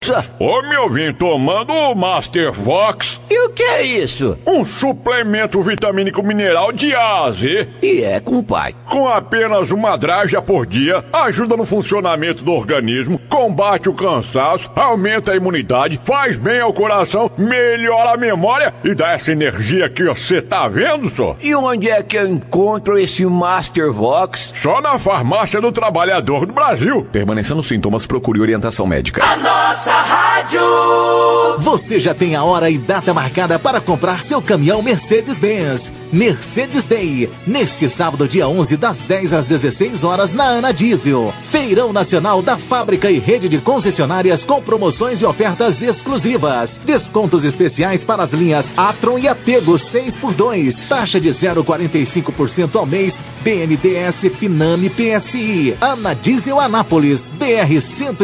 Ô, meu vinho, tomando o Master Vox. E o que é isso? Um suplemento vitamínico mineral de A a Z. E é, compadre? Com apenas uma draga por dia, ajuda no funcionamento do organismo, combate o cansaço, aumenta a imunidade, faz bem ao coração, melhora a memória e dá essa energia que você tá vendo, só. E onde é que eu encontro esse Master Vox? Só na Farmácia do Trabalhador do Brasil. Permanecendo os sintomas, procure orientação médica. A nossa rádio. Você já tem a hora e data marcada para comprar seu caminhão Mercedes-Benz. Mercedes Day, neste sábado, dia 11, das 10 às 16 horas na Ana Diesel. Feirão Nacional da Fábrica e Rede de Concessionárias com promoções e ofertas exclusivas. Descontos especiais para as linhas Atron e Apego 6x2. Taxa de 0,45% ao mês. BNDES, Finame, PSI. Ana Diesel Anápolis, BR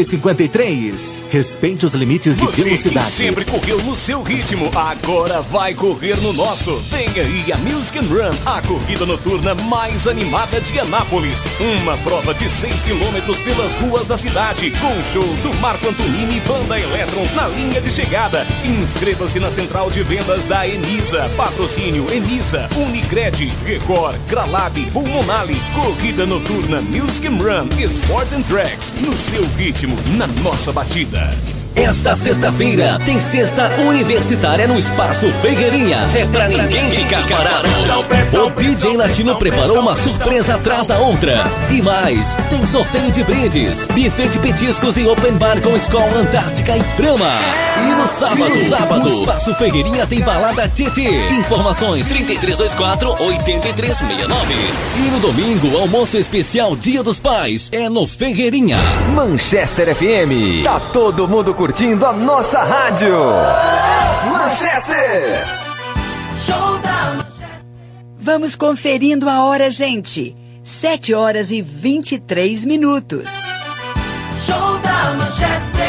153. Respeite os limites de velocidade. Você que sempre correu no seu ritmo, agora vai correr no nosso. Vem aí a Music and Run, a corrida noturna mais animada de Anápolis. Uma prova de 6 quilômetros pelas ruas da cidade, com show do Marco Antonini e Banda Elétrons na linha de chegada. Inscreva-se na central de vendas da Enisa. Patrocínio Enisa, Unicred, Record, Cralab, Pulmonale. Corrida noturna Music and Run, Sport and Tracks, no seu ritmo, na nossa batida. Esta sexta-feira tem Sexta Universitária no Espaço Ferreirinha. É pra ninguém ficar parado. O DJ Latino preparou uma surpresa atrás da outra. E mais, tem sorteio de brindes, buffet de petiscos e open bar com Skol Antártica e Brahma. E no sábado, no Espaço Ferreirinha tem balada Titi. Informações 3324-8369. E no domingo, almoço especial Dia dos Pais é no Ferreirinha. Manchester FM. Tá todo mundo curtindo a nossa rádio. Manchester. Show da Manchester. Vamos conferindo a hora, gente. 7 horas e 23 minutos. Show da Manchester.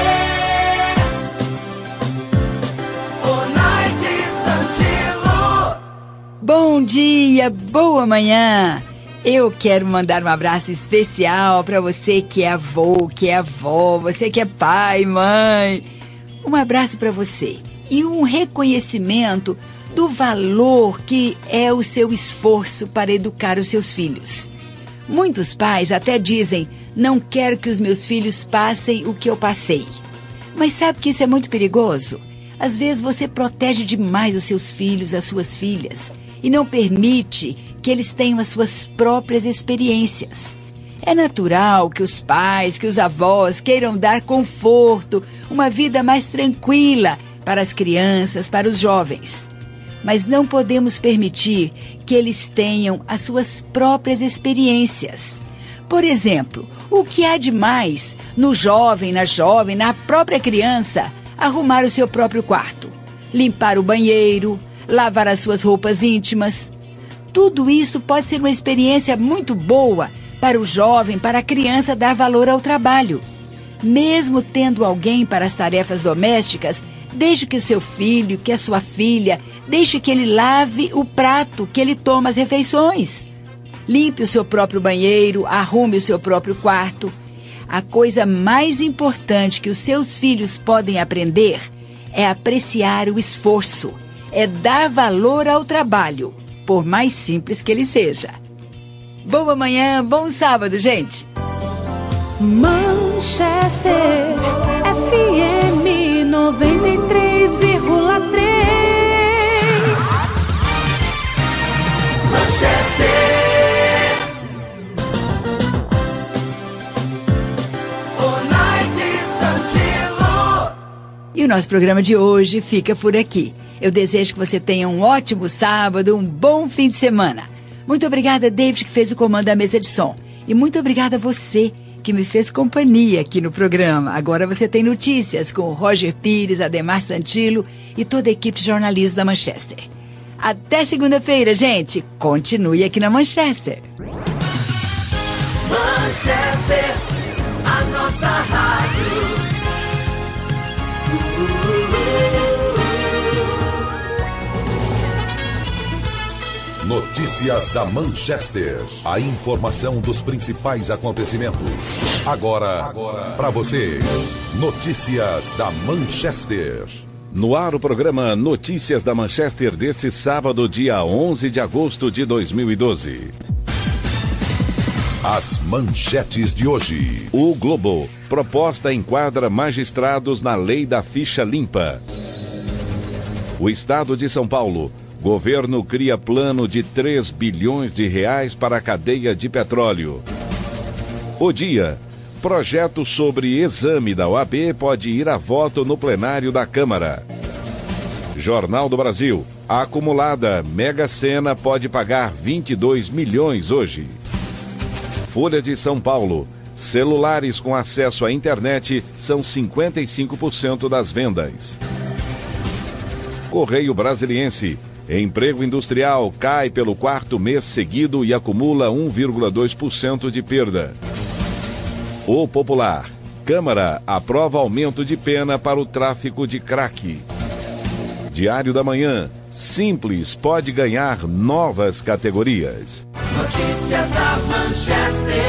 O Night Santilo. Bom dia, boa manhã. Eu quero mandar um abraço especial para você que é avô, que é avó, você que é pai, mãe. Um abraço para você e um reconhecimento do valor que é o seu esforço para educar os seus filhos. Muitos pais até dizem, não quero que os meus filhos passem o que eu passei. Mas sabe que isso é muito perigoso? Às vezes você protege demais os seus filhos, as suas filhas, e não permite que eles tenham as suas próprias experiências. É natural que os pais, que os avós queiram dar conforto, uma vida mais tranquila para as crianças, para os jovens. Mas não podemos permitir que eles tenham as suas próprias experiências. Por exemplo, o que há de mais no jovem, na própria criança, arrumar o seu próprio quarto, limpar o banheiro, lavar as suas roupas íntimas? Tudo isso pode ser uma experiência muito boa para o jovem, para a criança dar valor ao trabalho. Mesmo tendo alguém para as tarefas domésticas, deixe que o seu filho, que a sua filha, deixe que ele lave o prato, que ele toma as refeições. Limpe o seu próprio banheiro, arrume o seu próprio quarto. A coisa mais importante que os seus filhos podem aprender é apreciar o esforço, é dar valor ao trabalho, por mais simples que ele seja. Boa manhã, bom sábado, gente! Manchester FM 93,3. Manchester. O Night Santilo. E o nosso programa de hoje fica por aqui. Eu desejo que você tenha um ótimo sábado, um bom fim de semana. Muito obrigada, David, que fez o comando da mesa de som. E muito obrigada a você, que me fez companhia aqui no programa. Agora você tem notícias com o Roger Pires, Ademar Santilo e toda a equipe de jornalismo da Manchester. Até segunda-feira, gente. Continue aqui na Manchester. Manchester, a nossa rádio. Notícias da Manchester. A informação dos principais acontecimentos. Agora para você. Notícias da Manchester. No ar o programa Notícias da Manchester deste sábado, dia 11 de agosto de 2012. As manchetes de hoje. O Globo. Proposta enquadra magistrados na lei da ficha limpa. O Estado de São Paulo. Governo cria plano de 3 bilhões de reais para a cadeia de petróleo. O Dia. Projeto sobre exame da OAB pode ir a voto no plenário da Câmara. Jornal do Brasil. A acumulada Mega Sena pode pagar 22 milhões hoje. Folha de São Paulo. Celulares com acesso à internet são 55% das vendas. Correio Brasiliense. Emprego industrial cai pelo 4º mês seguido e acumula 1,2% de perda. O Popular. Câmara aprova aumento de pena para o tráfico de crack. Diário da Manhã. Simples pode ganhar novas categorias. Notícias da Manchester.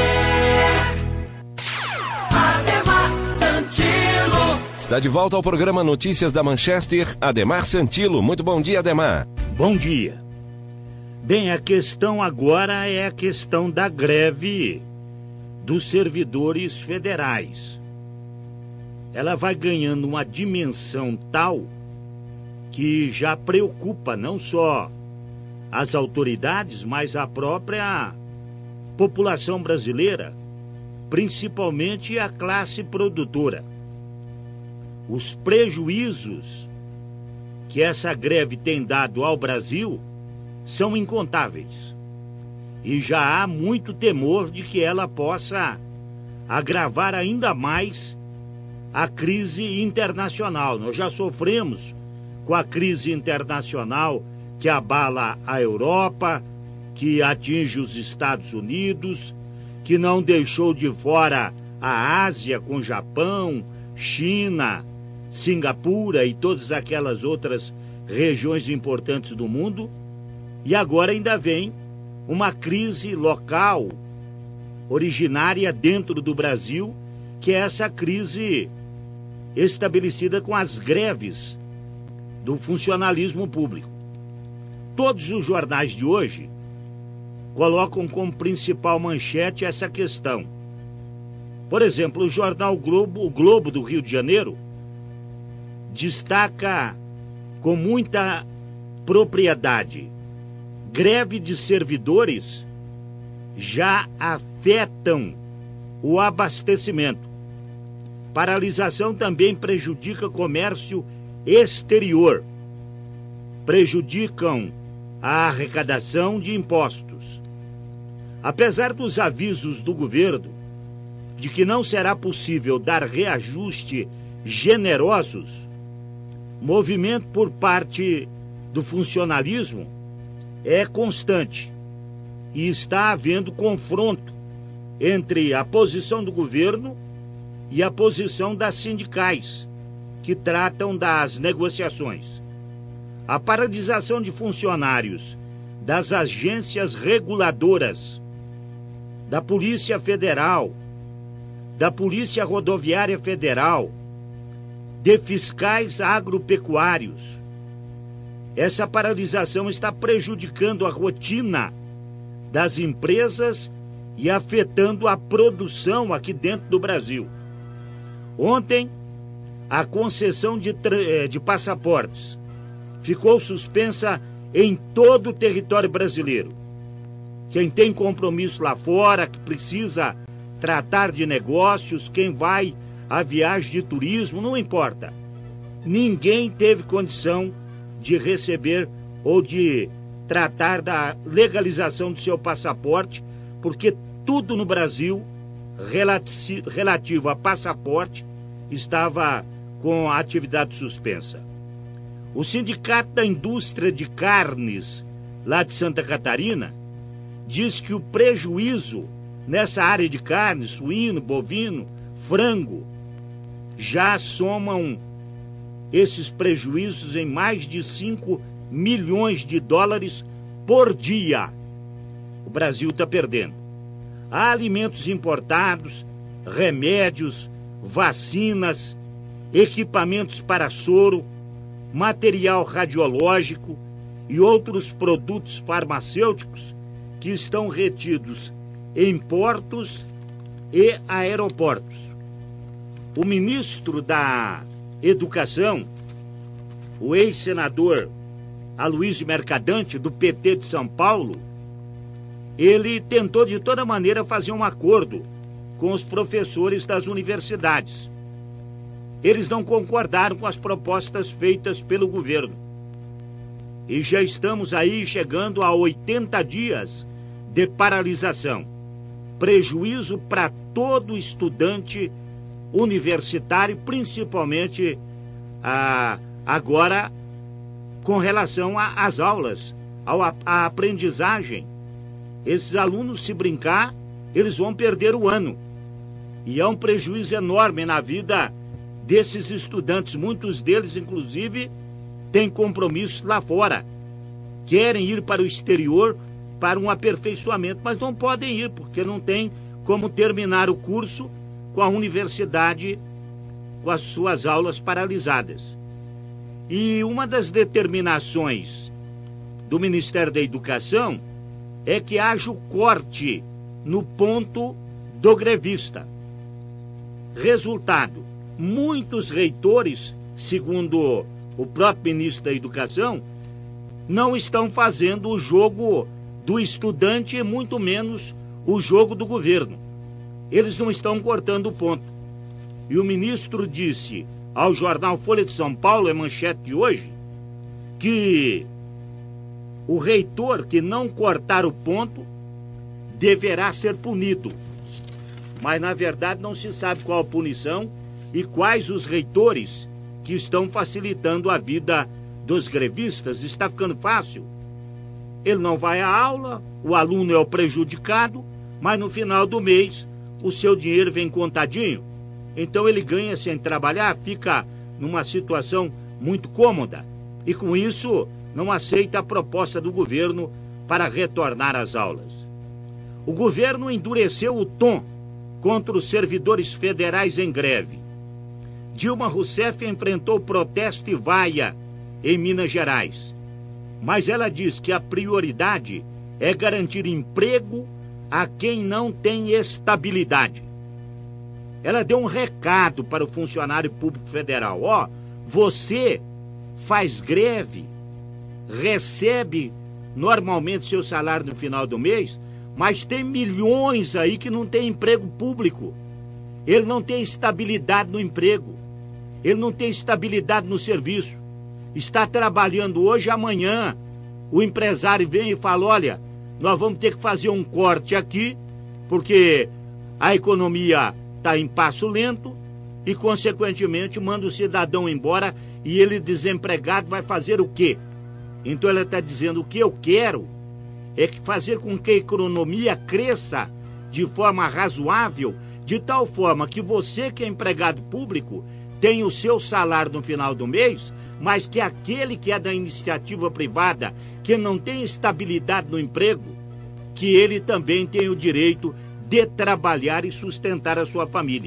Ademar Santilo. Está de volta ao programa Notícias da Manchester, Ademar Santilo. Muito bom dia, Ademar. Bom dia. Bem, a questão agora é a questão da greve dos servidores federais. Ela vai ganhando uma dimensão tal que já preocupa não só as autoridades, mas a própria população brasileira, principalmente a classe produtora. Os prejuízos que essa greve tem dado ao Brasil são incontáveis. E já há muito temor de que ela possa agravar ainda mais a crise internacional. Nós já sofremos com a crise internacional que abala a Europa, que atinge os Estados Unidos, que não deixou de fora a Ásia com Japão, China, Singapura e todas aquelas outras regiões importantes do mundo. E agora ainda vem uma crise local, originária dentro do Brasil, que é essa crise estabelecida com as greves do funcionalismo público. Todos os jornais de hoje colocam como principal manchete essa questão. Por exemplo, o jornal Globo, o Globo do Rio de Janeiro, destaca com muita propriedade: greve de servidores já afetam o abastecimento. Paralisação também prejudica comércio exterior. Prejudicam a arrecadação de impostos. Apesar dos avisos do governo de que não será possível dar reajuste generosos, movimento por parte do funcionalismo é constante e está havendo confronto entre a posição do governo e a posição das sindicais, que tratam das negociações. A paralisação de funcionários das agências reguladoras, da Polícia Federal, da Polícia Rodoviária Federal, de fiscais agropecuários. Essa paralisação está prejudicando a rotina das empresas e afetando a produção aqui dentro do Brasil. Ontem, a concessão de passaportes ficou suspensa em todo o território brasileiro. Quem tem compromisso lá fora, que precisa tratar de negócios, quem vai a viagem de turismo, não importa. Ninguém teve condição de receber ou de tratar da legalização do seu passaporte, porque tudo no Brasil relativo a passaporte estava com a atividade suspensa. O Sindicato da Indústria de Carnes, lá de Santa Catarina, diz que o prejuízo nessa área de carne, suíno, bovino, frango, já somam esses prejuízos em mais de 5 milhões de dólares por dia. O Brasil está perdendo. Há alimentos importados, remédios, vacinas, equipamentos para soro, material radiológico e outros produtos farmacêuticos que estão retidos em portos e aeroportos. O ministro da Educação, o ex-senador Aloysio Mercadante, do PT de São Paulo, ele tentou de toda maneira fazer um acordo com os professores das universidades. Eles não concordaram com as propostas feitas pelo governo. E já estamos aí chegando a 80 dias de paralisação. Prejuízo para todo estudante universitário, principalmente agora com relação às aulas, à aprendizagem. Esses alunos, se brincar, eles vão perder o ano. E é um prejuízo enorme na vida desses estudantes. Muitos deles, inclusive, têm compromissos lá fora. Querem ir para o exterior para um aperfeiçoamento, mas não podem ir, porque não tem como terminar o curso com a universidade com as suas aulas paralisadas. E uma das determinações do Ministério da Educação é que haja o corte no ponto do grevista. Resultado, muitos reitores, segundo o próprio ministro da Educação, não estão fazendo o jogo do estudante e muito menos o jogo do governo. Eles não estão cortando o ponto. E o ministro disse ao jornal Folha de São Paulo, é manchete de hoje, que o reitor que não cortar o ponto deverá ser punido. Mas, na verdade, não se sabe qual a punição e quais os reitores que estão facilitando a vida dos grevistas. Está ficando fácil. Ele não vai à aula, o aluno é o prejudicado, mas no final do mês o seu dinheiro vem contadinho. Então ele ganha sem trabalhar, fica numa situação muito cômoda. E com isso não aceita a proposta do governo para retornar às aulas. O governo endureceu o tom contra os servidores federais em greve. Dilma Rousseff enfrentou protesto e vaia em Minas Gerais. Mas ela diz que a prioridade é garantir emprego a quem não tem estabilidade. Ela deu um recado para o funcionário público federal. Você faz greve, recebe normalmente seu salário no final do mês, mas tem milhões aí que não tem emprego público. Ele não tem estabilidade no emprego. Ele não tem estabilidade no serviço. Está trabalhando hoje, amanhã o empresário vem e fala, olha, nós vamos ter que fazer um corte aqui, porque a economia está em passo lento e, consequentemente, manda o cidadão embora e ele, desempregado, vai fazer o quê? Então ela está dizendo, o que eu quero é fazer com que a economia cresça de forma razoável, de tal forma que você que é empregado público tenha o seu salário no final do mês, mas que aquele que é da iniciativa privada, que não tem estabilidade no emprego, que ele também tenha o direito de trabalhar e sustentar a sua família.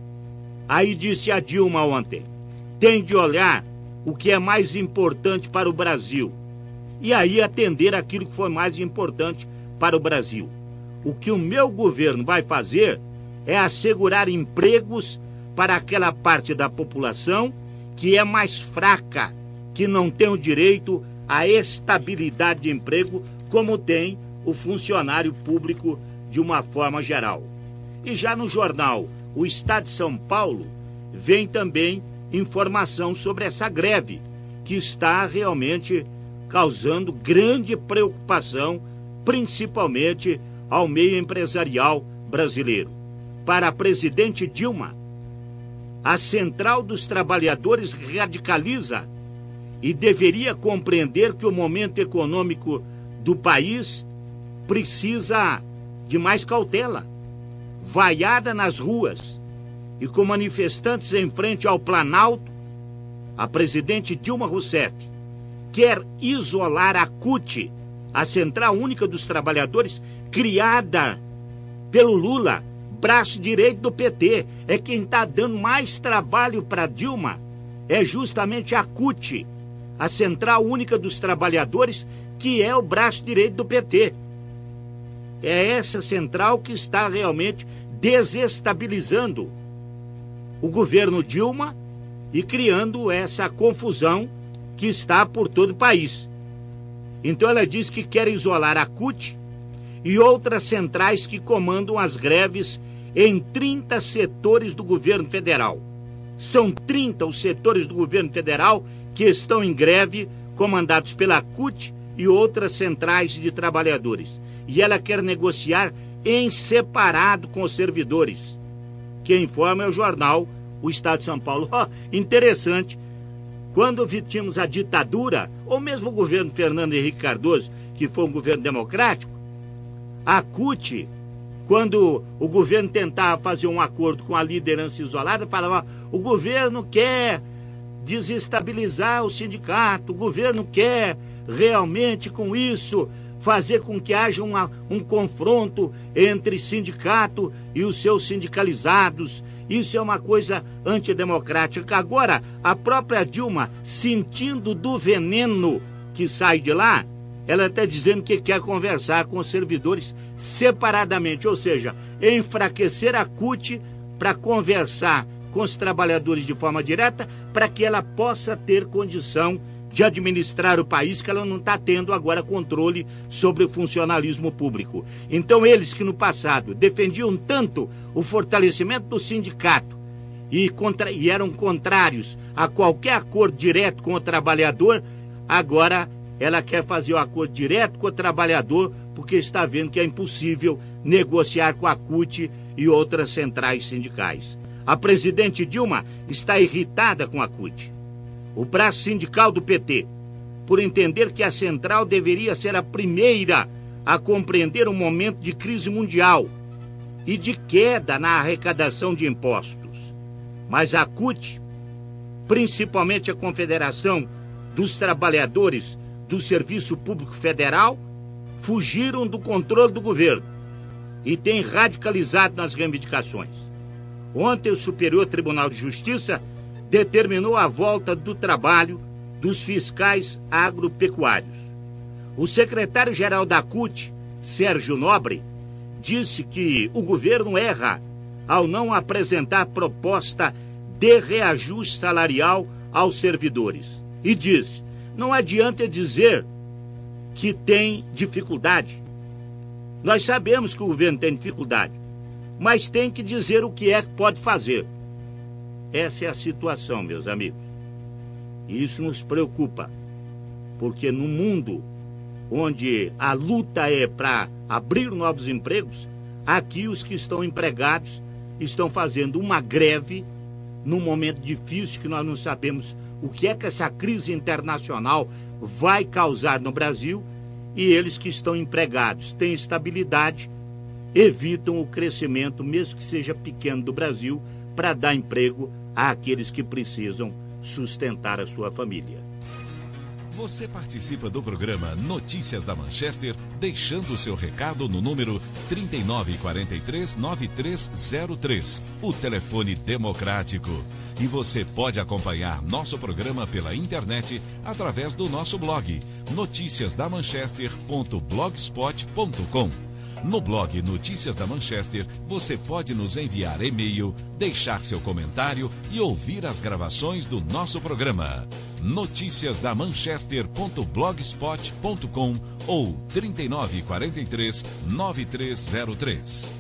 Aí disse a Dilma ontem, tem de olhar o que é mais importante para o Brasil e aí atender aquilo que foi mais importante para o Brasil. O que o meu governo vai fazer é assegurar empregos para aquela parte da população que é mais fraca, que não tem o direito à estabilidade de emprego como tem o funcionário público de uma forma geral. E já no jornal O Estado de São Paulo vem também informação sobre essa greve que está realmente causando grande preocupação, principalmente ao meio empresarial brasileiro. Para a presidente Dilma, a Central dos Trabalhadores radicaliza e deveria compreender que o momento econômico do país precisa de mais cautela. Vaiada nas ruas e com manifestantes em frente ao Planalto, a presidente Dilma Rousseff quer isolar a CUT, A Central Única dos Trabalhadores, criada pelo Lula, braço direito do PT, é quem está dando mais trabalho para Dilma, é justamente a CUT, a Central Única dos Trabalhadores, que é o braço direito do PT. É essa central que está realmente desestabilizando o governo Dilma e criando essa confusão que está por todo o país. Então ela diz que quer isolar a CUT e outras centrais que comandam as greves em 30 setores do governo federal. São 30 os setores do governo federal que estão em greve, comandados pela CUT e outras centrais de trabalhadores. E ela quer negociar em separado com os servidores. Quem informa é o jornal O Estado de São Paulo. Interessante. Quando tínhamos a ditadura, ou mesmo o governo Fernando Henrique Cardoso, que foi um governo democrático, a CUT, quando o governo tentava fazer um acordo com a liderança isolada, falava: o governo quer desestabilizar o sindicato, o governo quer realmente com isso fazer com que haja um confronto entre sindicato e os seus sindicalizados. Isso é uma coisa antidemocrática. Agora, a própria Dilma, sentindo do veneno que sai de lá, ela está dizendo que quer conversar com os servidores separadamente, ou seja, enfraquecer a CUT para conversar com os trabalhadores de forma direta, para que ela possa ter condição de administrar o país, que ela não está tendo agora controle sobre o funcionalismo público. Então eles que no passado defendiam tanto o fortalecimento do sindicato e eram contrários a qualquer acordo direto com o trabalhador, agora ela quer fazer o acordo direto com o trabalhador, porque está vendo que é impossível negociar com a CUT e outras centrais sindicais. A presidente Dilma está irritada com a CUT, o braço sindical do PT, por entender que a central deveria ser a primeira a compreender um momento de crise mundial e de queda na arrecadação de impostos. Mas a CUT, principalmente a Confederação dos Trabalhadores do Serviço Público Federal, fugiram do controle do governo e têm radicalizado nas reivindicações. Ontem, o Superior Tribunal de Justiça determinou a volta do trabalho dos fiscais agropecuários. O secretário-geral da CUT, Sérgio Nobre, disse que o governo erra ao não apresentar proposta de reajuste salarial aos servidores. E diz: não adianta dizer que tem dificuldade. Nós sabemos que o governo tem dificuldade, mas tem que dizer o que é que pode fazer. Essa é a situação, meus amigos. E isso nos preocupa, porque no mundo onde a luta é para abrir novos empregos, aqui os que estão empregados estão fazendo uma greve num momento difícil que nós não sabemos o que é que essa crise internacional vai causar no Brasil, e eles que estão empregados têm estabilidade, evitam o crescimento, mesmo que seja pequeno, do Brasil, para dar emprego àqueles que precisam sustentar a sua família. Você participa do programa Notícias da Manchester, deixando o seu recado no número 3943-9303, o telefone democrático. E você pode acompanhar nosso programa pela internet através do nosso blog, noticiasdamanchester.blogspot.com. No blog Notícias da Manchester, você pode nos enviar e-mail, deixar seu comentário e ouvir as gravações do nosso programa. noticiasdamanchester.blogspot.com ou 3943-9303.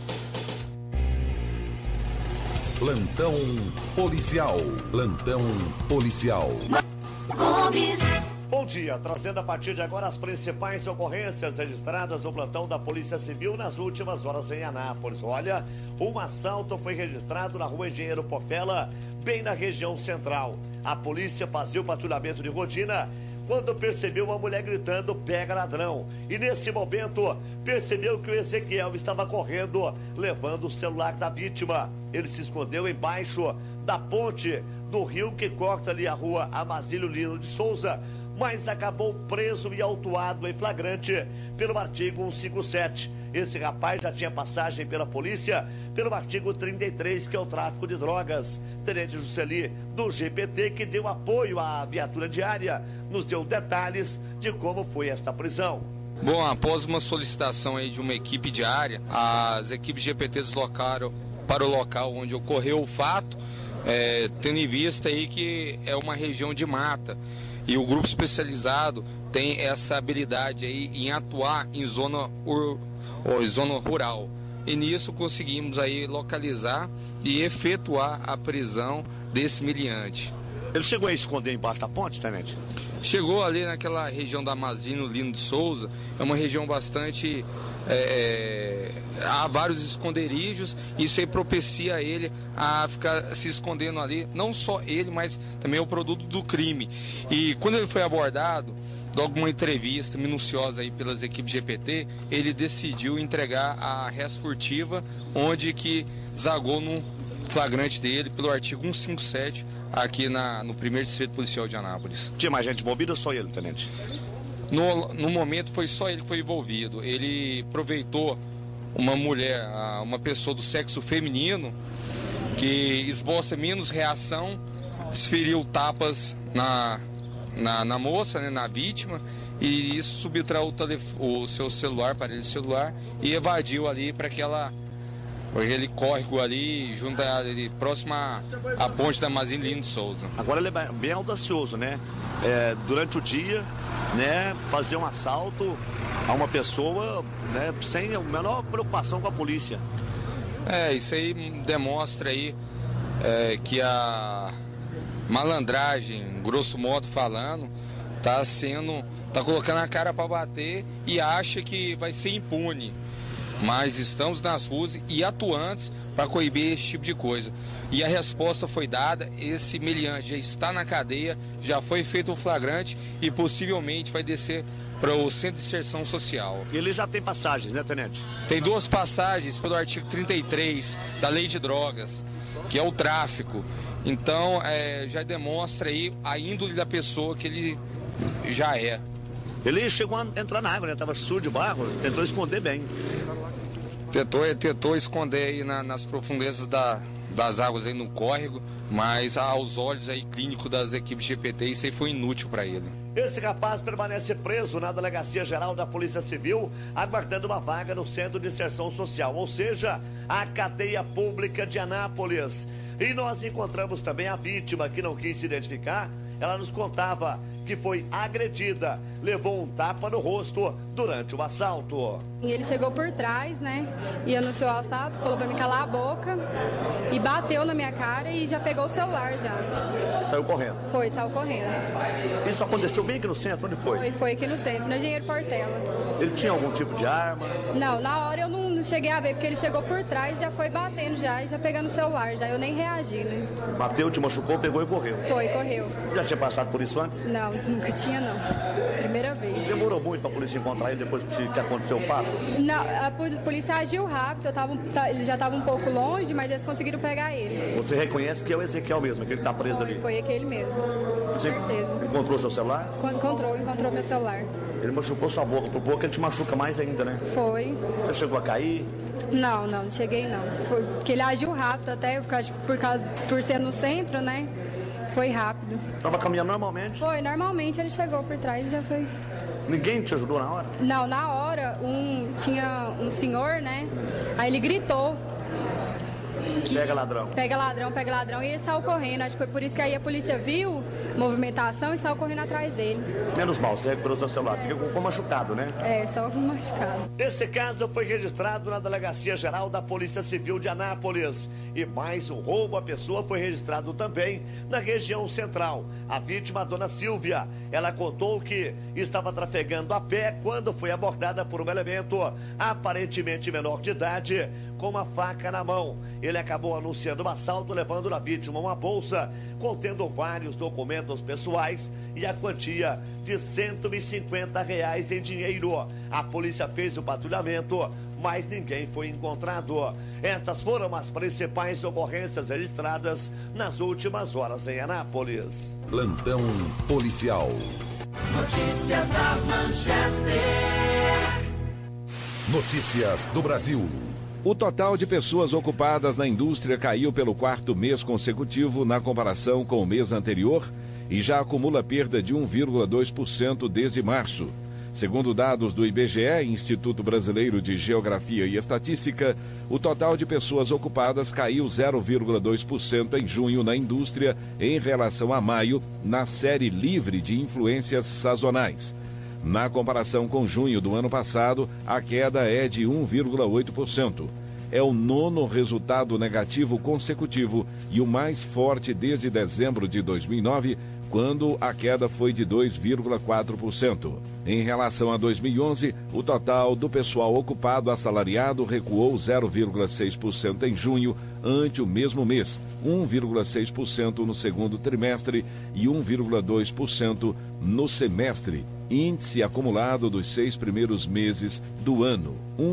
Plantão policial. Plantão policial. Gomes. Bom dia, trazendo a partir de agora as principais ocorrências registradas no plantão da Polícia Civil nas últimas horas em Anápolis. Olha, um assalto foi registrado na rua Engenheiro Portela, bem na região central. A polícia fazia o patrulhamento de rotina quando percebeu uma mulher gritando: pega ladrão. E nesse momento percebeu que o Ezequiel estava correndo, levando o celular da vítima. Ele se escondeu embaixo da ponte do rio que corta ali a rua Amazílio Lino de Souza. mas acabou preso e autuado em flagrante pelo artigo 157. Esse rapaz já tinha passagem pela polícia pelo artigo 33, que é o tráfico de drogas. Tenente Jusceli, do GPT, que deu apoio à viatura diária, nos deu detalhes de como foi esta prisão. Bom, após uma solicitação aí de uma equipe diária, as equipes GPT deslocaram para o local onde ocorreu o fato, tendo em vista aí que é uma região de mata e o grupo especializado tem essa habilidade aí em atuar em zona rural. E nisso conseguimos aí localizar e efetuar a prisão desse meliante. Ele chegou a esconder embaixo da ponte, tenente? Chegou ali naquela região da Amazino, Lino de Souza, é uma região bastante... há vários esconderijos, isso aí propicia ele a ficar se escondendo ali, não só ele, mas também o produto do crime. E quando ele foi abordado, logo uma entrevista minuciosa aí pelas equipes GPT, ele decidiu entregar a res furtiva, onde que zagou no flagrante dele pelo artigo 157 aqui no primeiro distrito policial de Anápolis. Tinha mais gente envolvida ou só ele, tenente? No momento foi só ele que foi envolvido. Ele aproveitou uma mulher, uma pessoa do sexo feminino que esboça menos reação, desferiu tapas na moça, né, na vítima, e isso subtraiu o seu celular, aparelho celular, e evadiu ali para aquele córrego ali, junto ali, próximo à ponte da Amazino Lino de Souza. Agora ele é bem audacioso, né? Durante o dia, né, fazer um assalto a uma pessoa, né, sem a menor preocupação com a polícia. Isso aí demonstra aí que a malandragem, grosso modo falando, tá colocando a cara para bater e acha que vai ser impune. Mas estamos nas ruas e atuantes para coibir esse tipo de coisa. E a resposta foi dada, esse meliante já está na cadeia, já foi feito o flagrante e possivelmente vai descer para o Centro de Inserção Social. E ele já tem passagens, né, tenente? Tem 2 passagens pelo artigo 33 da Lei de Drogas, que é o tráfico. Então, já demonstra aí a índole da pessoa que ele já é. Ele chegou a entrar na água, né? Tava sujo de barro, tentou esconder bem. Tentou esconder aí nas profundezas das águas aí no córrego, mas aos olhos aí clínicos das equipes GPT, isso aí foi inútil para ele. Esse rapaz permanece preso na Delegacia Geral da Polícia Civil, aguardando uma vaga no Centro de Inserção Social, ou seja, a cadeia pública de Anápolis. E nós encontramos também a vítima, que não quis se identificar. Ela nos contava que foi agredida, levou um tapa no rosto durante o assalto. E ele chegou por trás, né, e anunciou o assalto, falou pra me calar a boca e bateu na minha cara e já pegou o celular já. Saiu correndo? Saiu correndo. Isso aconteceu bem aqui no centro? Onde foi? Foi aqui no centro, na Engenheiro Portela. Ele tinha algum tipo de arma? Não, na hora eu não cheguei a ver, porque ele chegou por trás e já foi batendo já, e já pegando o celular, já eu nem reagi, né. Bateu, te machucou, pegou e correu? Correu. Já tinha passado por isso antes? Não, nunca tinha não. Primeira vez. Demorou muito pra polícia encontrar ele depois que aconteceu o fato? Não, a polícia agiu rápido, ele já estava um pouco longe, mas eles conseguiram pegar ele. Você reconhece que é o Ezequiel mesmo, que ele tá preso ali? Foi aquele mesmo, com certeza. Encontrou seu celular? Encontrou meu celular. Ele machucou sua boca, por pouco ele te machuca mais ainda, né? Foi. Você chegou a cair? Não cheguei não. Foi porque ele agiu rápido, até por ser no centro, né? Foi rápido. Tava caminhando normalmente? Foi, normalmente ele chegou por trás e já foi. Ninguém te ajudou na hora? Não, na hora tinha um senhor, né? Aí ele gritou. Pega ladrão. Pega ladrão, e ele saiu correndo. Acho que foi por isso que aí a polícia viu movimentação e saiu correndo atrás dele. Menos mal, você recuperou seu celular. Fica com machucado, né? Só com machucado. Esse caso foi registrado na Delegacia Geral da Polícia Civil de Anápolis. E mais um roubo à pessoa foi registrado também na região central. A vítima, a dona Silvia, ela contou que estava trafegando a pé quando foi abordada por um elemento aparentemente menor de idade, com uma faca na mão. Ele acabou anunciando um assalto, levando na vítima uma bolsa contendo vários documentos pessoais e a quantia de R$150 em dinheiro. A polícia fez o patrulhamento, mas ninguém foi encontrado. Estas foram as principais ocorrências registradas nas últimas horas em Anápolis. Plantão policial. Notícias da Manchester. Notícias do Brasil. O total de pessoas ocupadas na indústria caiu pelo 4º mês consecutivo na comparação com o mês anterior e já acumula perda de 1,2% desde março. Segundo dados do IBGE, Instituto Brasileiro de Geografia e Estatística, o total de pessoas ocupadas caiu 0,2% em junho na indústria em relação a maio, na série livre de influências sazonais. Na comparação com junho do ano passado, a queda é de 1,8%. É o 9º resultado negativo consecutivo e o mais forte desde dezembro de 2009, quando a queda foi de 2,4%. Em relação a 2011, o total do pessoal ocupado assalariado recuou 0,6% em junho, ante o mesmo mês, 1,6% no segundo trimestre e 1,2% no semestre. Índice acumulado dos 6 primeiros meses do ano,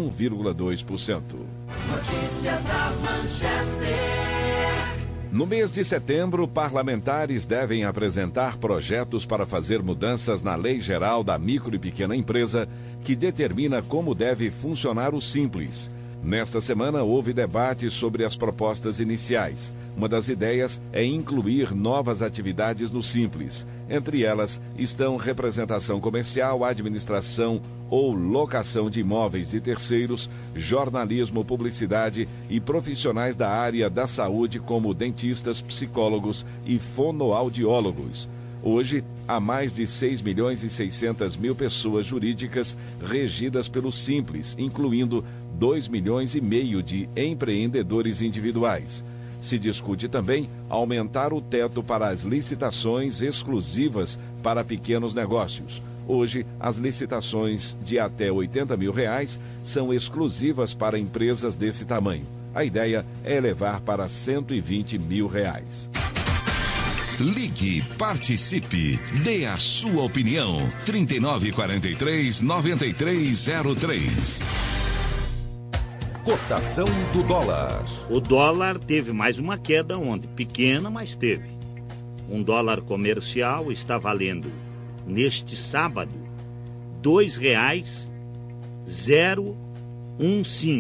1,2%. Notícias da Manchester. No mês de setembro, parlamentares devem apresentar projetos para fazer mudanças na Lei Geral da Micro e Pequena Empresa, que determina como deve funcionar o Simples. Nesta semana, houve debate sobre as propostas iniciais. Uma das ideias é incluir novas atividades no Simples. Entre elas estão representação comercial, administração ou locação de imóveis de terceiros, jornalismo, publicidade e profissionais da área da saúde como dentistas, psicólogos e fonoaudiólogos. Hoje, há mais de 6.600.000 pessoas jurídicas regidas pelo Simples, incluindo 2,5 milhões de empreendedores individuais. Se discute também aumentar o teto para as licitações exclusivas para pequenos negócios. Hoje, as licitações de até R$80 mil são exclusivas para empresas desse tamanho. A ideia é elevar para R$120 mil. Ligue, participe, dê a sua opinião. 3943-9303. Cotação do dólar. O dólar teve mais uma queda ontem, pequena, mas teve. Um dólar comercial está valendo, neste sábado, R$2,015.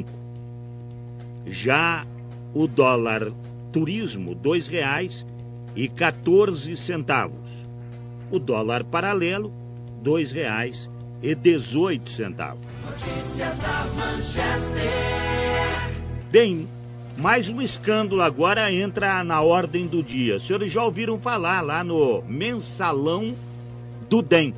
Já o dólar turismo, R$2,14. O dólar paralelo, R$2,18. Notícias da Manchester. Bem, mais um escândalo agora entra na ordem do dia. Os senhores já ouviram falar lá no mensalão do DEM.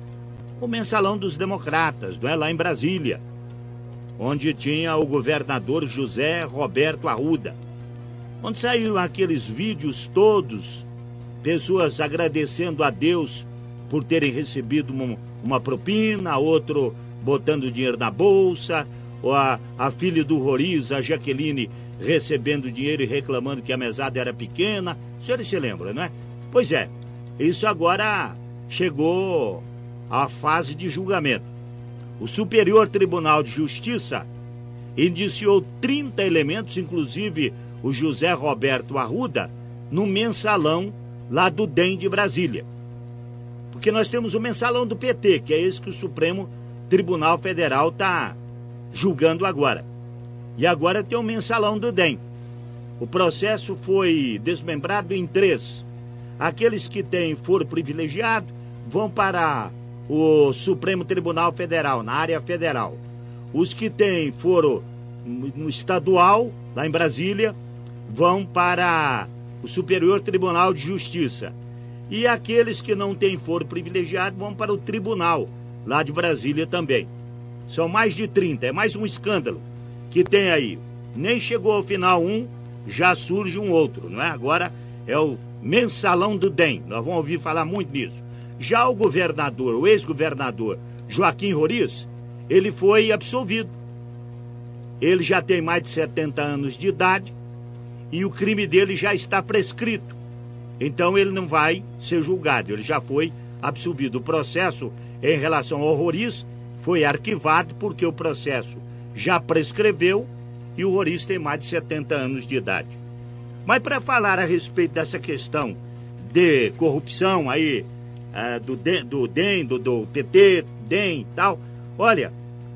O mensalão dos democratas, não é? Lá em Brasília, onde tinha o governador José Roberto Arruda. Onde saíram aqueles vídeos todos, pessoas agradecendo a Deus por terem recebido uma propina, outro botando dinheiro na bolsa, ou a filha do Roriz, a Jaqueline, recebendo dinheiro e reclamando que a mesada era pequena. Os senhores se lembram, não é? Pois é, isso agora chegou à fase de julgamento. O Superior Tribunal de Justiça indiciou 30 elementos, inclusive o José Roberto Arruda, no mensalão lá do DEM de Brasília. Porque nós temos o mensalão do PT, que é esse que o Supremo Tribunal Federal está julgando agora. E agora tem o mensalão do DEM. O processo foi desmembrado em 3. Aqueles que têm foro privilegiado vão para o Supremo Tribunal Federal, na área federal. Os que têm foro no estadual, lá em Brasília, vão para o Superior Tribunal de Justiça. E aqueles que não têm foro privilegiado vão para o tribunal, lá de Brasília também. São mais de 30, é mais um escândalo que tem aí. Nem chegou ao final um, já surge um outro, não é? Agora é o mensalão do DEM, nós vamos ouvir falar muito nisso. Já o governador, o ex-governador Joaquim Roriz, ele foi absolvido. Ele já tem mais de 70 anos de idade e o crime dele já está prescrito. Então ele não vai ser julgado, ele já foi absolvido. O processo em relação ao Roriz foi arquivado porque o processo já prescreveu e o Roriz tem mais de 70 anos de idade. Mas para falar a respeito dessa questão de corrupção aí, do DEM, do PT, DEM e tal. Olha,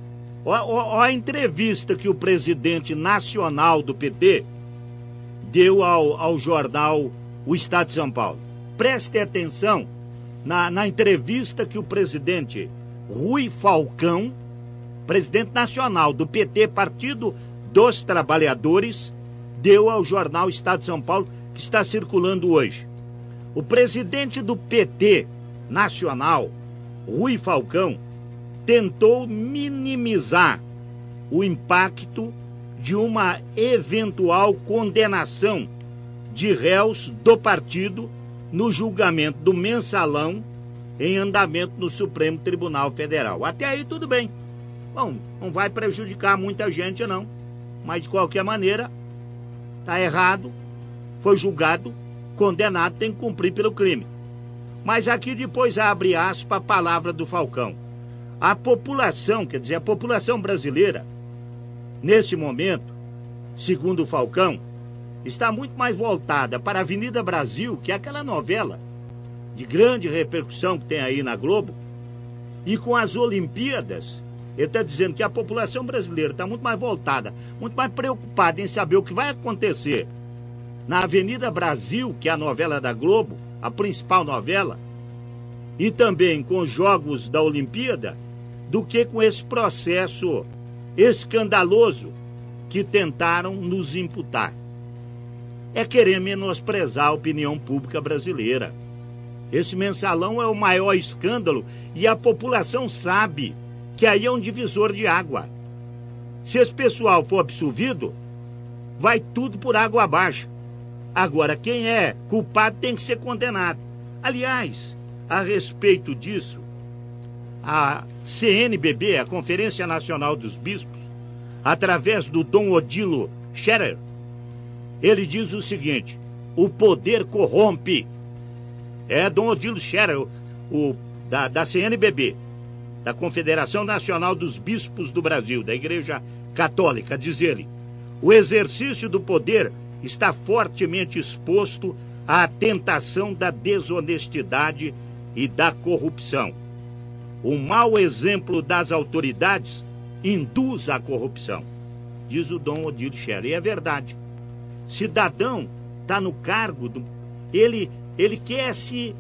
ó a entrevista que o presidente nacional do PT deu ao jornal O Estado de São Paulo. Preste atenção na entrevista que o presidente Rui Falcão, presidente nacional do PT, Partido dos Trabalhadores, deu ao jornal Estado de São Paulo, que está circulando hoje. O presidente do PT nacional, Rui Falcão, tentou minimizar o impacto de uma eventual condenação de réus do partido no julgamento do mensalão em andamento no Supremo Tribunal Federal. Até aí tudo bem. Bom, não vai prejudicar muita gente não, mas de qualquer maneira está errado, foi julgado, condenado, tem que cumprir pelo crime. Mas aqui depois abre aspas a palavra do Falcão. A população, quer dizer, a população brasileira, nesse momento, segundo o Falcão, está muito mais voltada para a Avenida Brasil, que é aquela novela de grande repercussão que tem aí na Globo, e com as Olimpíadas, ele está dizendo que a população brasileira está muito mais voltada, muito mais preocupada em saber o que vai acontecer na Avenida Brasil, que é a novela da Globo, a principal novela, e também com os Jogos da Olimpíada, do que com esse processo escandaloso que tentaram nos imputar. É querer menosprezar a opinião pública brasileira. Esse mensalão é o maior escândalo e a população sabe que aí é um divisor de água. Se esse pessoal for absolvido, vai tudo por água abaixo. Agora, quem é culpado tem que ser condenado. Aliás, a respeito disso, a CNBB, a Conferência Nacional dos Bispos, através do Dom Odilo Scherer, ele diz o seguinte: o poder corrompe. É Dom Odilo Scherer, da CNBB, da Confederação Nacional dos Bispos do Brasil, da Igreja Católica, diz ele: o exercício do poder está fortemente exposto à tentação da desonestidade e da corrupção. O mau exemplo das autoridades induz à corrupção, diz o Dom Odilo Scherer. E é verdade. Cidadão está no cargo, ele quer se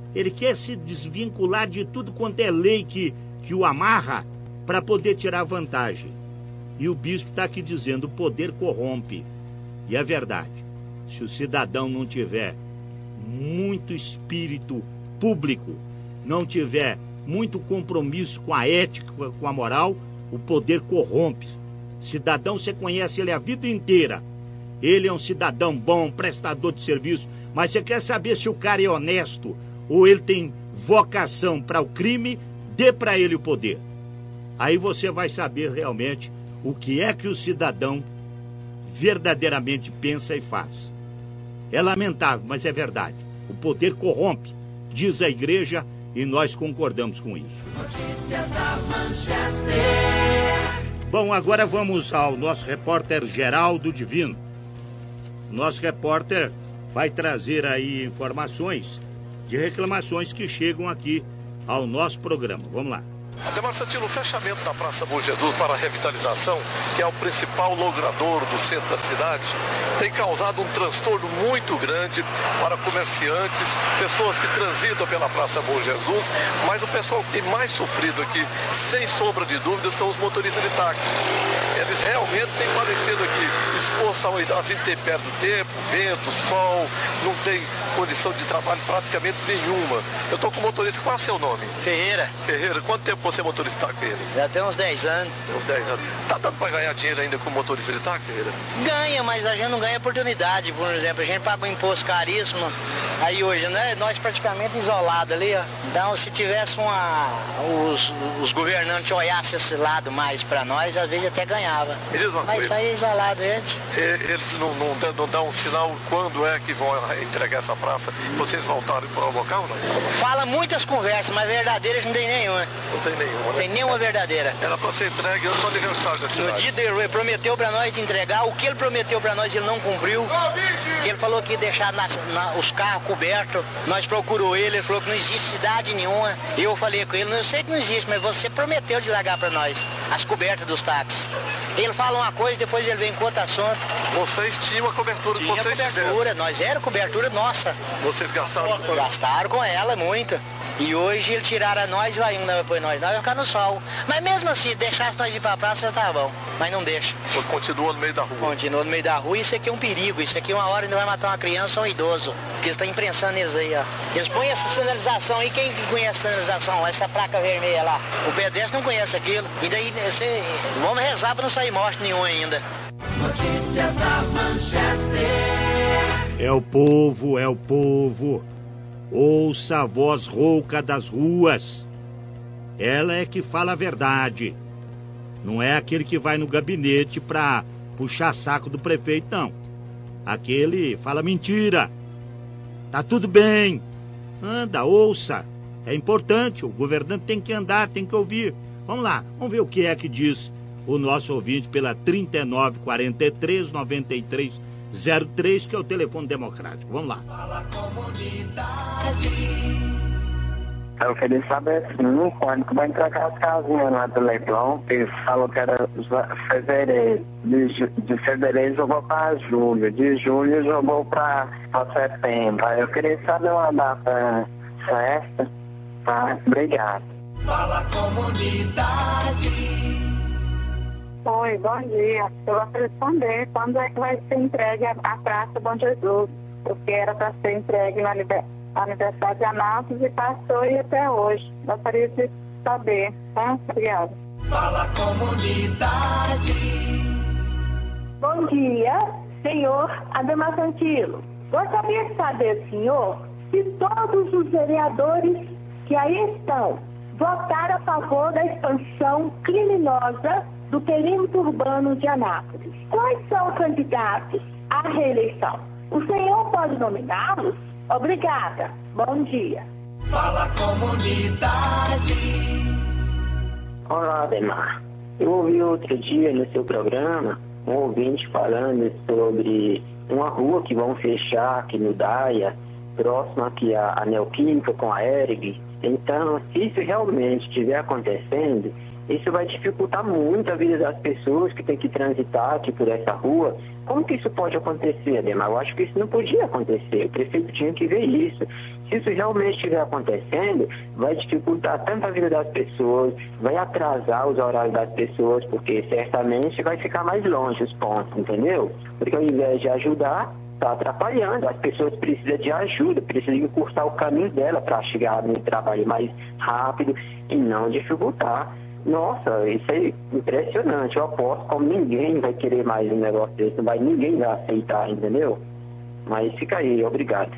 desvincular de tudo quanto é lei que o amarra para poder tirar vantagem. E o bispo está aqui dizendo: o poder corrompe. E é verdade. Se o cidadão não tiver muito espírito público, não tiver muito compromisso com a ética, com a moral, o poder corrompe. Cidadão, você conhece ele a vida inteira. Ele é um cidadão bom, prestador de serviço, mas você quer saber se o cara é honesto ou ele tem vocação para o crime, dê para ele o poder. Aí você vai saber realmente o que é que o cidadão verdadeiramente pensa e faz. É lamentável, mas é verdade. O poder corrompe, diz a igreja, e nós concordamos com isso. Notícias da Manchester. Bom, agora vamos ao nosso repórter Geraldo Divino. Nosso repórter vai trazer aí informações de reclamações que chegam aqui ao nosso programa. Vamos lá. Ademar Santino, o fechamento da Praça Bom Jesus para a revitalização, que é o principal logradouro do centro da cidade, tem causado um transtorno muito grande para comerciantes, pessoas que transitam pela Praça Bom Jesus, mas o pessoal que tem mais sofrido aqui, sem sombra de dúvida, são os motoristas de táxi. Eles realmente têm padecido aqui, expostos às intempéries do tempo, vento, sol, não tem condição de trabalho praticamente nenhuma. Eu estou com o motorista, qual é o seu nome? Ferreira. Ferreira, quanto tempo você é motorista de táxi, Ferreira? Já tem uns 10 anos. Uns 10 anos. Tá dando para ganhar dinheiro ainda como motorista de táxi, Ferreira? Ganha, mas a gente não ganha oportunidade. Por exemplo, a gente paga um imposto caríssimo. Aí hoje, né, nós praticamente isolados ali, ó. Então, se tivesse os governantes olhassem esse lado mais para nós, às vezes até ganhava. Mas vai isolado, gente. Eles não dão um sinal quando é que vão entregar essa praça, vocês voltarem para o local, não? Fala muitas conversas, mas verdadeiras não tem nenhuma. Não tem tem nenhuma, né? Tem nenhuma verdadeira. Era pra ser entregue antes do aniversário da cidade. No dia dele, ele prometeu pra nós entregar. O que ele prometeu pra nós, ele não cumpriu. Ele falou que ia deixar os carros cobertos. Nós procurou ele falou que não existe cidade nenhuma. Eu falei com ele, eu sei que não existe, mas você prometeu de largar pra nós as cobertas dos táxis. Ele fala uma coisa, depois ele vem com outro assunto. Vocês tinham a cobertura que vocês cobertura, fizeram. nós era cobertura nossa. Vocês gastaram? Gastaram com ela, muita. E hoje ele tiraram a nós e vai depois nós vamos ficar no sol. Mas mesmo assim, deixasse nós ir pra praça, já tá bom. Mas não deixa. Continua no meio da rua. Continua no meio da rua, isso aqui é um perigo. Isso aqui uma hora ainda vai matar uma criança ou um idoso. Porque eles estão imprensando eles aí, ó. Eles põem essa sinalização aí, quem conhece a sinalização? Essa placa vermelha lá. O pedestre não conhece aquilo. E daí, vamos rezar pra não sair morte nenhum ainda. Notícias da Manchester. É o povo, é o povo. Ouça a voz rouca das ruas. Ela é que fala a verdade. Não é aquele que vai no gabinete pra puxar saco do prefeito, não. Aquele fala mentira. Tá tudo bem. Anda, ouça. É importante, o governante tem que andar, tem que ouvir. Vamos lá, vamos ver o que é que diz o nosso ouvinte pela 3943-9303, que é o telefone democrático. Vamos lá. Fala comunidade. Eu queria saber sim, quando que vai entregar as casinhas lá do Leblon. Ele falou que era fevereiro. De fevereiro jogou para julho. De julho jogou para setembro. Eu queria saber uma data certa. Tá? Obrigado. Fala comunidade. Oi, bom dia. Eu vou responder quando é que vai ser entregue a Praça Bom Jesus, porque era para ser entregue no aniversário de Anápolis e passou e até hoje. Gostaria de saber, tá? Obrigada. Fala comunidade. Bom dia, senhor Ademar Santilo. Gostaria de saber, senhor, se todos os vereadores que aí estão votaram a favor da expansão criminosa do perímetro urbano de Anápolis. Quais são os candidatos à reeleição? O senhor pode nominá-los? Obrigada. Bom dia. Fala comunidade. Olá, Ademar. Eu ouvi outro dia no seu programa um ouvinte falando sobre uma rua que vão fechar aqui no Daia, próximo aqui à Neoquímica com a ERG. Então, se isso realmente estiver acontecendo, isso vai dificultar muito a vida das pessoas que têm que transitar aqui por essa rua. Como que isso pode acontecer, Ademar? Eu acho que isso não podia acontecer. O prefeito tinha que ver isso. Se isso realmente estiver acontecendo, vai dificultar tanto a vida das pessoas, vai atrasar os horários das pessoas, porque certamente vai ficar mais longe os pontos, entendeu? Porque ao invés de ajudar, está atrapalhando. As pessoas precisam de ajuda, precisam encurtar o caminho dela para chegar no trabalho mais rápido e não dificultar. Nossa, isso é impressionante. Eu aposto como ninguém vai querer mais um negócio desse, ninguém vai aceitar, entendeu? Mas fica aí, obrigado.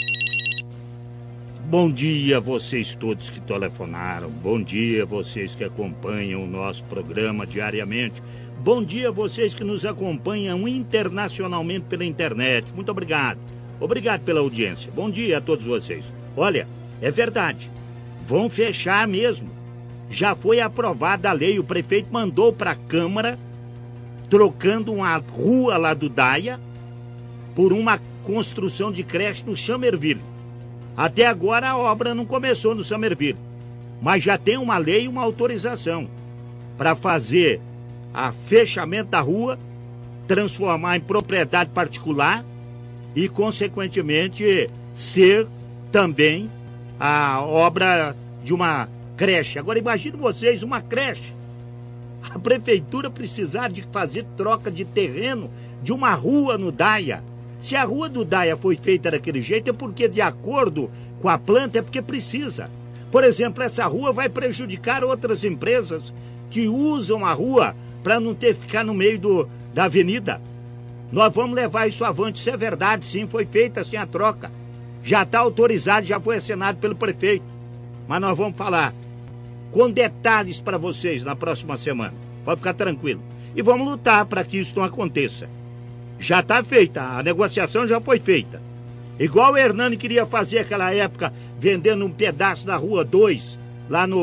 Bom dia a vocês todos que telefonaram. Bom dia a vocês que acompanham o nosso programa diariamente. Bom dia a vocês que nos acompanham internacionalmente pela internet. Muito obrigado. Obrigado pela audiência. Bom dia a todos vocês. Olha, é verdade. Vão fechar mesmo. Já foi aprovada a lei. O prefeito mandou para a Câmara, trocando uma rua lá do Daia por uma construção de creche no Chamerville. Até agora a obra não começou no Chamerville, mas já tem uma lei e uma autorização para fazer a fechamento da rua, transformar em propriedade particular e, consequentemente, ser também a obra de uma creche. Agora, imagine vocês, uma creche. A prefeitura precisar de fazer troca de terreno de uma rua no Daia. Se a rua do Daia foi feita daquele jeito, é porque, de acordo com a planta, é porque precisa. Por exemplo, essa rua vai prejudicar outras empresas que usam a rua para não ter que ficar no meio da avenida. Nós vamos levar isso avante, isso é verdade, sim, foi feita assim a troca. Já está autorizado, já foi assinado pelo prefeito. Mas nós vamos falar com detalhes para vocês na próxima semana. Pode ficar tranquilo. E vamos lutar para que isso não aconteça. Já está feita, a negociação já foi feita. Igual o Hernani queria fazer aquela época, vendendo um pedaço da Rua 2, lá no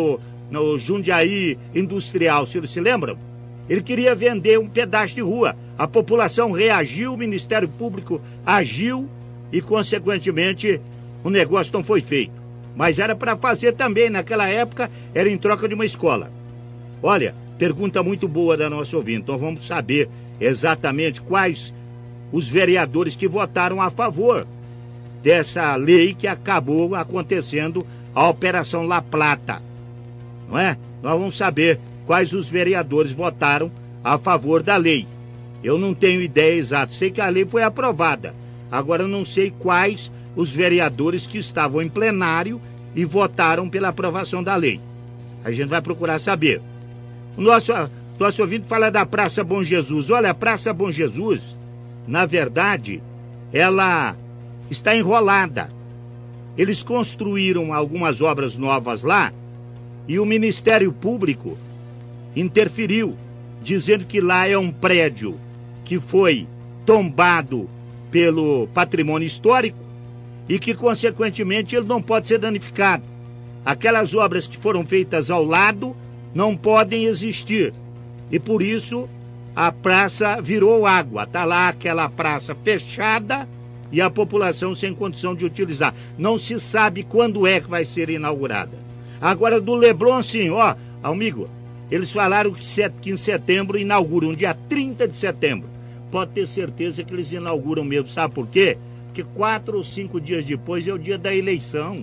no Jundiaí Industrial, vocês se lembram? Ele queria vender um pedaço de rua. A população reagiu, o Ministério Público agiu e, consequentemente, o negócio não foi feito. Mas era para fazer também, naquela época, era em troca de uma escola. Olha, pergunta muito boa da nossa ouvinte. Então vamos saber exatamente quais os vereadores que votaram a favor dessa lei que acabou acontecendo, a Operação La Plata. Não é? Nós vamos saber quais os vereadores votaram a favor da lei. Eu não tenho ideia exata, sei que a lei foi aprovada. Agora eu não sei quais os vereadores que estavam em plenário e votaram pela aprovação da lei. A gente vai procurar saber. O nosso ouvinte fala da Praça Bom Jesus. Olha, a Praça Bom Jesus, na verdade, ela está enrolada. Eles construíram algumas obras novas lá e o Ministério Público interferiu, dizendo que lá é um prédio que foi tombado pelo patrimônio histórico e que, consequentemente, ele não pode ser danificado. Aquelas obras que foram feitas ao lado não podem existir. E, por isso, a praça virou água. Está lá aquela praça fechada e a população sem condição de utilizar. Não se sabe quando é que vai ser inaugurada. Agora, do Leblon, sim, ó, amigo, eles falaram que em setembro inauguram, dia 30 de setembro. Pode ter certeza que eles inauguram mesmo. Sabe por quê? Porque 4 ou 5 dias depois é o dia da eleição.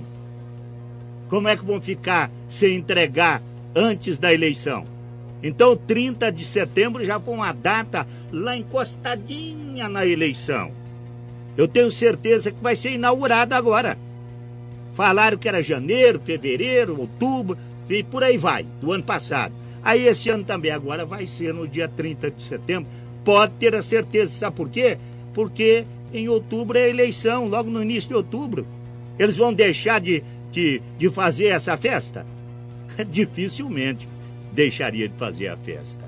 Como é que vão ficar sem entregar antes da eleição? Então, 30 de setembro já foi uma data lá encostadinha na eleição. Eu tenho certeza que vai ser inaugurada agora. Falaram que era janeiro, fevereiro, outubro, e por aí vai, do ano passado. Aí esse ano também agora vai ser no dia 30 de setembro. Pode ter a certeza, sabe por quê? Porque em outubro é eleição, logo no início de outubro. Eles vão deixar de fazer essa festa? Dificilmente deixaria de fazer a festa.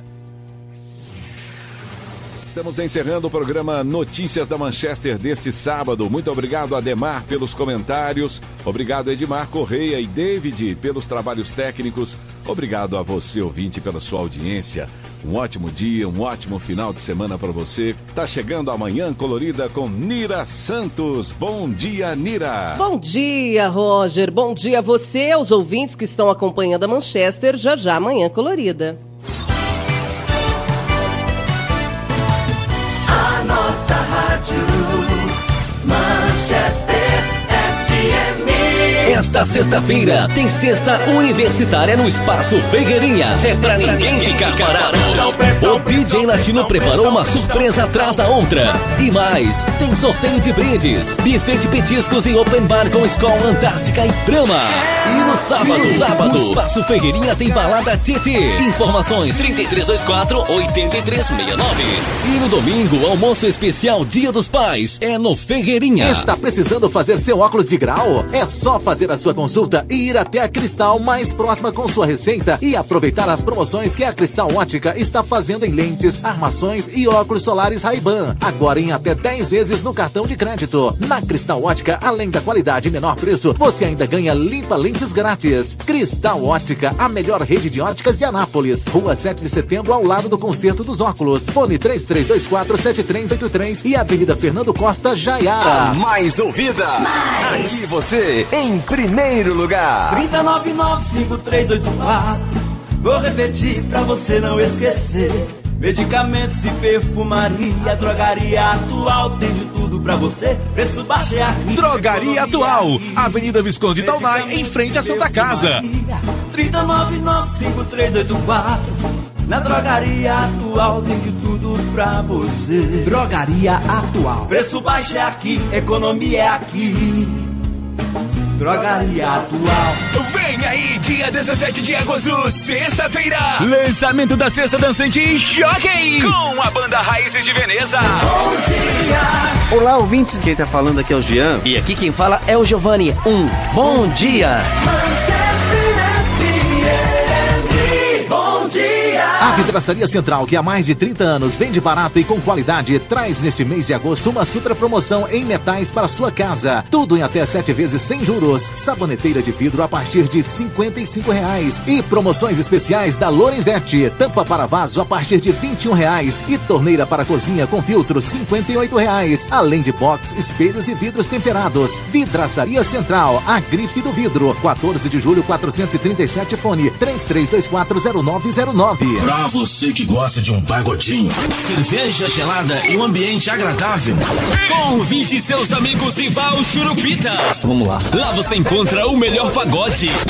Estamos encerrando o programa Notícias da Manchester deste sábado. Muito obrigado, Ademar, pelos comentários. Obrigado, Edmar Correia e David, pelos trabalhos técnicos. Obrigado a você, ouvinte, pela sua audiência. Um ótimo dia, um ótimo final de semana para você. Tá chegando a Manhã Colorida com Nira Santos. Bom dia, Nira. Bom dia, Roger. Bom dia a você, aos ouvintes que estão acompanhando a Manchester. Já Manhã Colorida. A nossa rádio Manchester FM. Esta sexta-feira tem Sexta Universitária no Espaço Figueirinha. É pra ninguém ficar parado. O DJ Latino preparou uma surpresa atrás da outra. E mais, tem sorteio de brindes, buffet de petiscos e open bar com Skol Antártica e Brahma. E no sábado, no Espaço Figueirinha tem balada Titi. Informações 3324-8369. E no domingo, almoço especial Dia dos Pais. É no Figueirinha. Está precisando fazer seu óculos de grau? É só fazer a sua consulta e ir até a Cristal mais próxima com sua receita e aproveitar as promoções que a Cristal Ótica está fazendo em lentes, armações e óculos solares Ray-Ban. Agora em até 10 vezes no cartão de crédito. Na Cristal Ótica, além da qualidade e menor preço, você ainda ganha limpa lentes grátis. Cristal Ótica, a melhor rede de óticas de Anápolis. Rua 7 de Setembro, ao lado do Concerto dos Óculos. Fone 3324-7383 e Avenida Fernando Costa, Jaiara. A mais ouvida. Aqui você em primeiro lugar. 3995384. Vou repetir pra você não esquecer. Medicamentos e perfumaria, Drogaria Atual tem de tudo pra você. Preço baixo é aqui. Drogaria Atual, Avenida Visconde Taunay, em frente à Santa Casa. 3995384. Na Drogaria Atual tem de tudo pra você. Drogaria Atual. Preço baixo é aqui, economia é aqui. Drogaria Atual. Vem aí, dia 17 de agosto, sexta-feira. Lançamento da Sexta Dançante Jockey com a banda Raízes de Veneza. Bom dia. Olá, ouvintes. Quem tá falando aqui é o Jean. E aqui quem fala é o Giovanni. Bom dia. Manchester FM. Bom dia. Vidraçaria Central, que há mais de 30 anos vende barato e com qualidade, traz neste mês de agosto uma super promoção em metais para sua casa. Tudo em até 7 vezes sem juros. Saboneteira de vidro a partir de R$ 55,00. E promoções especiais da Lorenzetti. Tampa para vaso a partir de R$ 21,00. E torneira para cozinha com filtro R$ 58,00. Além de box, espelhos e vidros temperados. Vidraçaria Central, a grife do vidro. 14 de julho, 437, fone 33240909. Pra você que gosta de um pagodinho, cerveja gelada e um ambiente agradável, Convide seus amigos e vá ao Churupita. Vamos lá. Lá você encontra o melhor pagode.